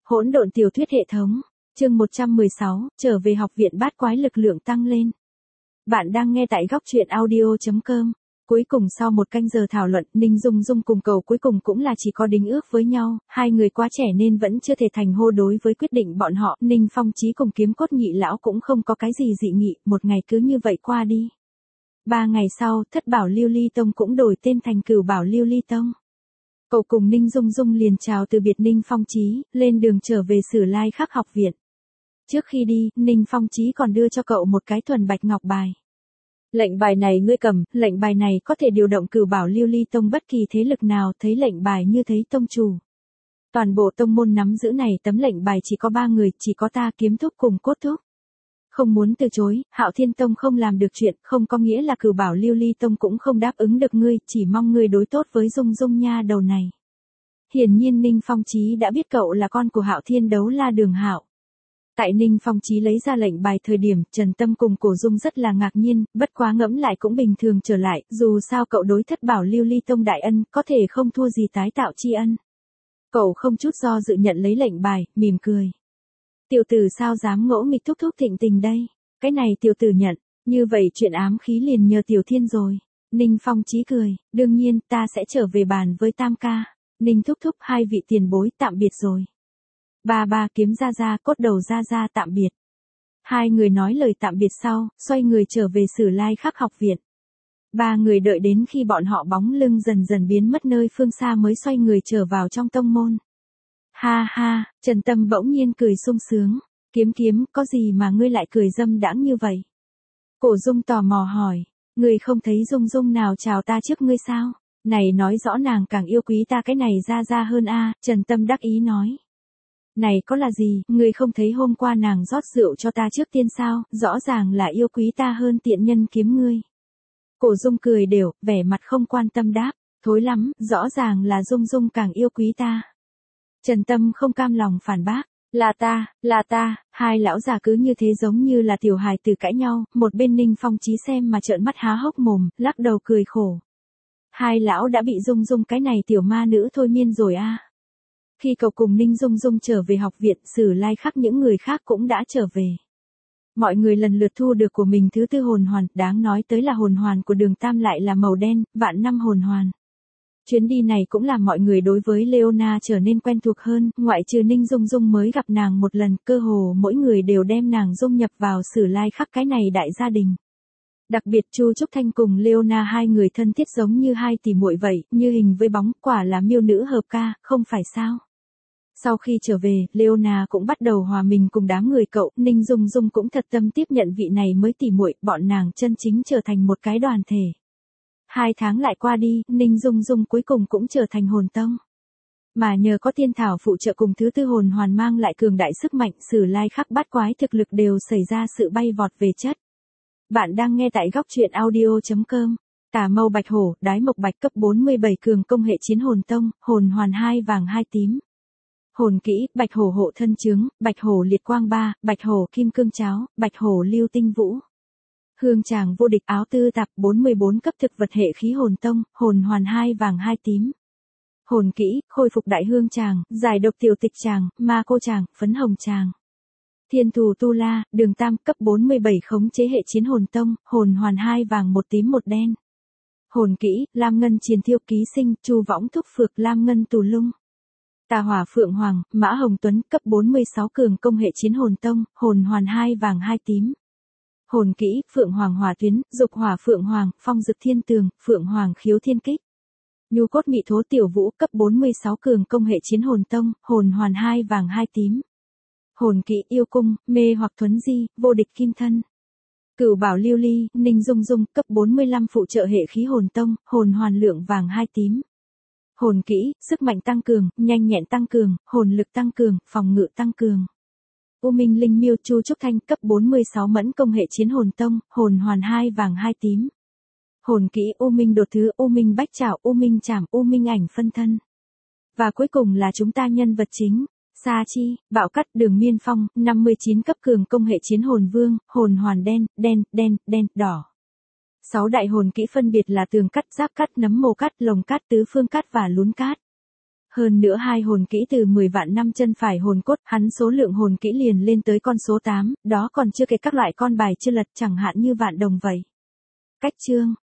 Hỗn độn tiểu thuyết hệ thống, chương 116, trở về học viện bát quái lực lượng tăng lên. Bạn đang nghe tại góc truyện audio.com. Cuối cùng sau một canh giờ thảo luận, Ninh Dung Dung cùng cậu cuối cùng cũng là chỉ có đính ước với nhau, hai người quá trẻ nên vẫn chưa thể thành hô đối với quyết định bọn họ. Ninh Phong Chí cùng Kiếm Cốt Nhị lão cũng không có cái gì dị nghị, một ngày cứ như vậy qua đi. 3 ngày sau, Thất Bảo Lưu Ly Tông cũng đổi tên thành Cửu Bảo Lưu Ly Tông. Cậu cùng Ninh Dung Dung liền chào từ biệt Ninh Phong Chí, lên đường trở về Sử Lai Khắc học viện. Trước khi đi, Ninh Phong Chí còn đưa cho cậu một cái thuần bạch ngọc bài. Lệnh bài này ngươi cầm, lệnh bài này có thể điều động Cửu Bảo Lưu Ly Tông bất kỳ thế lực nào, thấy lệnh bài như thấy tông chủ. Toàn bộ tông môn nắm giữ này tấm lệnh bài chỉ có 3 người, chỉ có ta, Kiếm Thúc cùng Cốt Thúc. Không muốn từ chối, Hạo Thiên Tông không làm được chuyện, không có nghĩa là Cửu Bảo Lưu Ly Tông cũng không đáp ứng được ngươi, chỉ mong ngươi đối tốt với Dung Dung nha đầu này. Hiển nhiên Ninh Phong Chí đã biết cậu là con của Hạo Thiên Đấu La Đường Hạo. Tại Ninh Phong Chí lấy ra lệnh bài thời điểm, Trần Tâm cùng Cổ Dung rất là ngạc nhiên, bất quá ngẫm lại cũng bình thường trở lại, dù sao cậu đối Thất Bảo Lưu Ly Tông đại ân, có thể không thua gì tái tạo tri ân. Cậu không chút do dự nhận lấy lệnh bài, mỉm cười. Tiểu tử sao dám ngỗ nghịch thúc thúc Thịnh Tình đây, cái này tiểu tử nhận, như vậy chuyện ám khí liền nhờ Tiểu Thiên rồi. Ninh Phong Chí cười, đương nhiên ta sẽ trở về bàn với Tam ca. Ninh thúc thúc, hai vị tiền bối tạm biệt rồi. Ba Kiếm gia gia, Cốt đầu gia gia tạm biệt. Hai người nói lời tạm biệt sau, xoay người trở về Sử Lai Khắc học viện. 3 người đợi đến khi bọn họ bóng lưng dần dần biến mất nơi phương xa mới xoay người trở vào trong tông môn. Ha ha, Trần Tâm bỗng nhiên cười sung sướng. Kiếm, có gì mà ngươi lại cười dâm đãng như vậy? Cổ Dung tò mò hỏi, ngươi không thấy Dung Dung nào chào ta trước ngươi sao? Này nói rõ nàng càng yêu quý ta cái này ra hơn a. Trần Tâm đắc ý nói. Này có là gì, ngươi không thấy hôm qua nàng rót rượu cho ta trước tiên sao, rõ ràng là yêu quý ta hơn tiện nhân kiếm ngươi. Cổ Dung cười đều, vẻ mặt không quan tâm đáp, thối lắm, rõ ràng là Dung Dung càng yêu quý ta. Trần Tâm không cam lòng phản bác, là ta, hai lão già cứ như thế giống như là tiểu hài tử cãi nhau, một bên Ninh Phong Chí xem mà trợn mắt há hốc mồm, lắc đầu cười khổ. Hai lão đã bị Dung Dung cái này tiểu ma nữ thôi miên rồi a. Khi cậu cùng Ninh Dung Dung trở về học viện, Sử Lai Khắc những người khác cũng đã trở về. Mọi người lần lượt thu được của mình thứ 4 hồn hoàn, đáng nói tới là hồn hoàn của Đường Tam lại là màu đen, vạn năm hồn hoàn. Chuyến đi này cũng làm mọi người đối với Leona trở nên quen thuộc hơn, ngoại trừ Ninh Dung Dung mới gặp nàng một lần, cơ hồ mỗi người đều đem nàng dung nhập vào Sử Lai Khắc cái này đại gia đình. Đặc biệt Chu Trúc Thanh cùng Leona hai người thân thiết giống như hai tỷ muội vậy, như hình với bóng, quả là miêu nữ hợp ca, không phải sao? Sau khi trở về, Leona cũng bắt đầu hòa mình cùng đám người cậu, Ninh Dung Dung cũng thật tâm tiếp nhận vị này mới tỷ muội, bọn nàng chân chính trở thành một cái đoàn thể. 2 tháng lại qua đi, Ninh Dung Dung cuối cùng cũng trở thành hồn tông. Mà nhờ có tiên thảo phụ trợ cùng thứ 4 hồn hoàn mang lại cường đại sức mạnh, Sử Lai Khắc bát quái thực lực đều xảy ra sự bay vọt về chất. Bạn đang nghe tại góc truyện audio.com. Tà Mâu Bạch Hổ, Đái Mộc Bạch cấp 47 cường công hệ chiến hồn tông, hồn hoàn 2 vàng 2 tím. Hồn kỹ, Bạch Hổ hộ thân chướng, Bạch Hổ liệt quang 3, Bạch Hổ kim cương cháo, Bạch Hổ lưu tinh vũ. Hương tràng vô địch áo tư tạp 44 cấp thực vật hệ khí hồn tông, hồn hoàn 2 vàng 2 tím. Hồn kỹ, khôi phục đại hương tràng, giải độc tiểu tịch tràng, ma cô tràng, phấn hồng tràng. Thiên thù tu la, Đường Tam cấp 47 khống chế hệ chiến hồn tông, hồn hoàn 2 vàng 1 tím 1 đen. Hồn kỹ, Lam Ngân Triền Thiêu Ký Sinh, Chu Võng Thúc Phược Lam Ngân Tù Lung. Tà Hỏa Phượng Hoàng, Mã Hồng Tuấn cấp 46 cường công hệ chiến hồn tông, hồn hoàn 2 vàng 2 tím. Hồn kỹ, Phượng Hoàng Hỏa Tuyến, Dục Hỏa Phượng Hoàng, Phong Dực Thiên Tường, Phượng Hoàng Khiếu Thiên Kích. Nhu Cốt Mị Thố Tiểu Vũ cấp 46 cường công hệ chiến hồn tông, hồn hoàn 2 vàng 2 tím. Hồn kỹ, Yêu Cung, Mê hoặc Thuấn Di, Vô địch Kim Thân. Cửu Bảo Lưu Ly, Ninh Dung Dung cấp 45 phụ trợ hệ khí hồn tông, hồn hoàn lượng vàng 2 tím. Hồn kỹ, sức mạnh tăng cường, nhanh nhẹn tăng cường, hồn lực tăng cường, phòng ngự tăng cường. U Minh Linh Miêu Chu Trúc Thanh cấp 46 mẫn công hệ chiến hồn tông, hồn hoàn 2 vàng 2 tím. Hồn kỹ U Minh đột thứ, U Minh bách trảo, U Minh chảm, U Minh ảnh phân thân. Và cuối cùng là chúng ta nhân vật chính, Sa Chi, Bạo Cắt Đường Miên Phong, 59 cấp cường công hệ chiến hồn vương, hồn hoàn đen, đỏ. 6 đại hồn kỹ phân biệt là tường cắt, giáp cắt, nấm mồ cắt, lồng cắt, tứ phương cắt và lún cát. Hơn nữa hai hồn kỹ từ 10 vạn năm chân phải hồn cốt, hắn số lượng hồn kỹ liền lên tới con số 8, đó còn chưa kể các loại con bài chưa lật chẳng hạn như vạn đồng vậy. Cách chương